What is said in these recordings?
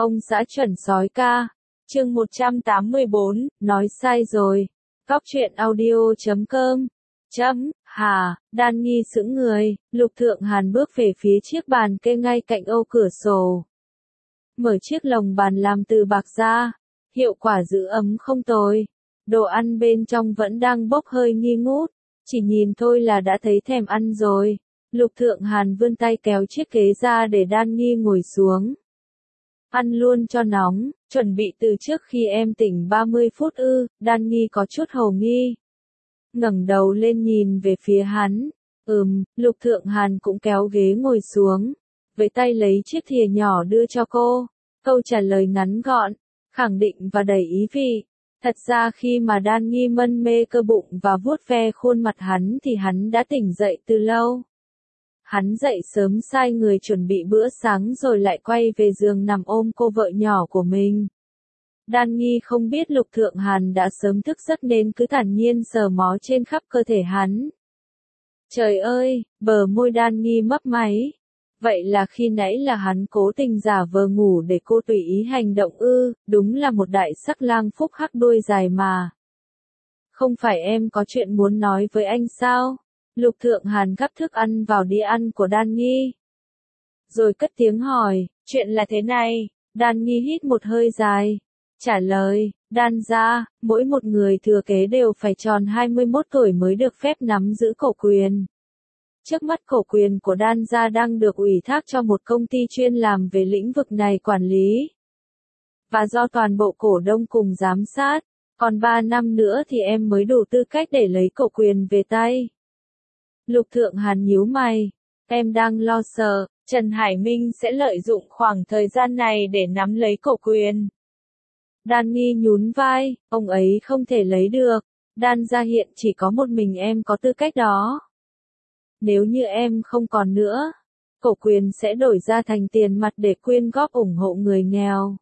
Ông xã chuẩn sói ca. Chương 184, nói sai rồi. Cóc truyện audio.com. Đan Nghi sững người, Lục Thượng Hàn bước về phía chiếc bàn kê ngay cạnh ô cửa sổ. Mở chiếc lồng bàn làm từ bạc ra, hiệu quả giữ ấm không tồi. Đồ ăn bên trong vẫn đang bốc hơi nghi ngút, chỉ nhìn thôi là đã thấy thèm ăn rồi. Lục Thượng Hàn vươn tay kéo chiếc ghế ra để Đan Nghi ngồi xuống. Ăn luôn cho nóng, chuẩn bị từ trước khi em tỉnh 30 phút ư? Đan Nghi có chút hồ nghi. Ngẩng đầu lên nhìn về phía hắn. Lục Thượng Hàn cũng kéo ghế ngồi xuống. Với tay lấy chiếc thìa nhỏ đưa cho cô. Câu trả lời ngắn gọn, khẳng định và đầy ý vị. Thật ra khi mà Đan Nghi mân mê cơ bụng và vuốt ve khuôn mặt hắn thì hắn đã tỉnh dậy từ lâu. Hắn dậy sớm sai người chuẩn bị bữa sáng rồi lại quay về giường nằm ôm cô vợ nhỏ của mình. Đan Nghi không biết Lục Thượng Hàn đã sớm thức giấc nên cứ thản nhiên sờ mó trên khắp cơ thể hắn. Trời ơi, bờ môi Đan Nghi mấp máy. Vậy là khi nãy là hắn cố tình giả vờ ngủ để cô tùy ý hành động ư? Đúng là một đại sắc lang phúc hắc đuôi dài mà. Không phải em có chuyện muốn nói với anh sao? Lục Thượng Hàn gắp thức ăn vào đĩa ăn của Đan Nghi. Rồi cất tiếng hỏi, chuyện là thế này. Đan Nghi hít một hơi dài. Trả lời, Đan gia, mỗi một người thừa kế đều phải tròn 21 tuổi mới được phép nắm giữ cổ quyền. Trước mắt cổ quyền của Đan gia đang được ủy thác cho một công ty chuyên làm về lĩnh vực này quản lý. Và do toàn bộ cổ đông cùng giám sát, còn 3 năm nữa thì em mới đủ tư cách để lấy cổ quyền về tay. Lục Thượng Hàn nhíu mày, em đang lo sợ, Trần Hải Minh sẽ lợi dụng khoảng thời gian này để nắm lấy cổ quyền. Đan Nghi nhún vai, ông ấy không thể lấy được, Đan gia hiện chỉ có một mình em có tư cách đó. Nếu như em không còn nữa, cổ quyền sẽ đổi ra thành tiền mặt để quyên góp ủng hộ người nghèo.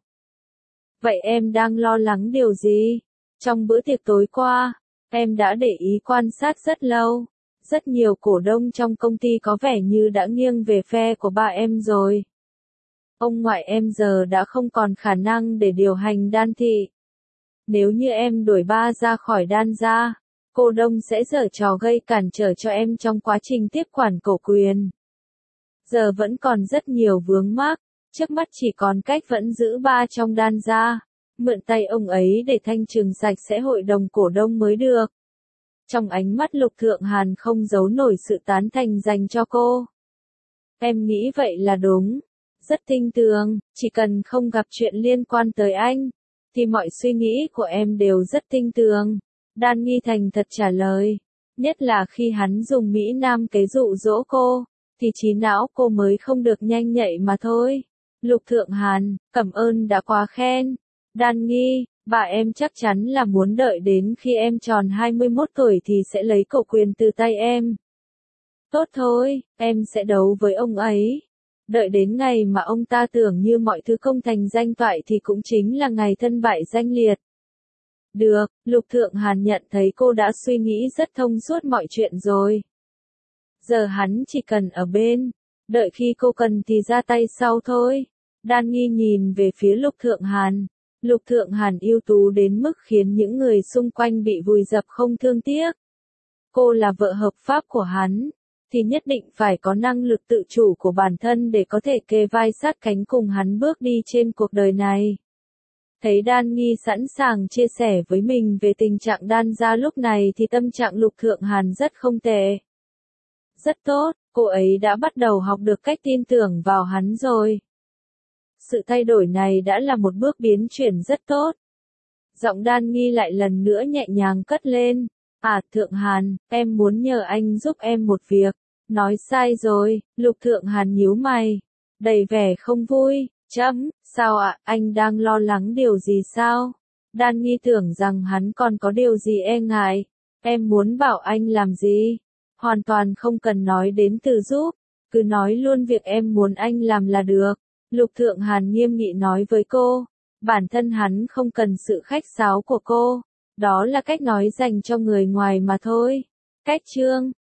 Vậy em đang lo lắng điều gì? Trong bữa tiệc tối qua, em đã để ý quan sát rất lâu. Rất nhiều cổ đông trong công ty có vẻ như đã nghiêng về phe của ba em rồi. Ông ngoại em giờ đã không còn khả năng để điều hành Đan thị. Nếu như em đuổi ba ra khỏi Đan gia, cổ đông sẽ giở trò gây cản trở cho em trong quá trình tiếp quản cổ quyền. Giờ vẫn còn rất nhiều vướng mắc, trước mắt chỉ còn cách vẫn giữ ba trong Đan gia, mượn tay ông ấy để thanh trừng sạch sẽ hội đồng cổ đông mới được. Trong ánh mắt Lục Thượng Hàn không giấu nổi sự tán thành dành cho cô. Em nghĩ vậy là đúng. Rất tin tưởng, chỉ cần không gặp chuyện liên quan tới anh, thì mọi suy nghĩ của em đều rất tin tưởng. Đan Nghi thành thật trả lời. Nhất là khi hắn dùng Mỹ Nam kế dụ dỗ cô, thì trí não cô mới không được nhanh nhạy mà thôi. Lục Thượng Hàn, cảm ơn đã quá khen. Đan Nghi, bà em chắc chắn là muốn đợi đến khi em tròn 21 tuổi thì sẽ lấy cổ quyền từ tay em. Tốt thôi, em sẽ đấu với ông ấy. Đợi đến ngày mà ông ta tưởng như mọi thứ công thành danh toại thì cũng chính là ngày thân bại danh liệt. Được, Lục Thượng Hàn nhận thấy cô đã suy nghĩ rất thông suốt mọi chuyện rồi. Giờ hắn chỉ cần ở bên, đợi khi cô cần thì ra tay sau thôi. Đan Nghi nhìn về phía Lục Thượng Hàn. Lục Thượng Hàn ưu tú đến mức khiến những người xung quanh bị vùi dập không thương tiếc. Cô là vợ hợp pháp của hắn, thì nhất định phải có năng lực tự chủ của bản thân để có thể kề vai sát cánh cùng hắn bước đi trên cuộc đời này. Thấy Đan Nghi sẵn sàng chia sẻ với mình về tình trạng Đan gia lúc này thì tâm trạng Lục Thượng Hàn rất không tệ. Rất tốt, cô ấy đã bắt đầu học được cách tin tưởng vào hắn rồi. Sự thay đổi này đã là một bước biến chuyển rất tốt. Giọng Đan Nghi lại lần nữa nhẹ nhàng cất lên. Thượng Hàn, em muốn nhờ anh giúp em một việc. Nói sai rồi, Lục Thượng Hàn nhíu mày. Đầy vẻ không vui. Sao ạ, anh đang lo lắng điều gì sao? Đan Nghi tưởng rằng hắn còn có điều gì e ngại. Em muốn bảo anh làm gì? Hoàn toàn không cần nói đến từ giúp. Cứ nói luôn việc em muốn anh làm là được. Lục Thượng Hàn nghiêm nghị nói với cô. Bản thân hắn không cần sự khách sáo của cô. Đó là cách nói dành cho người ngoài mà thôi. Cách chương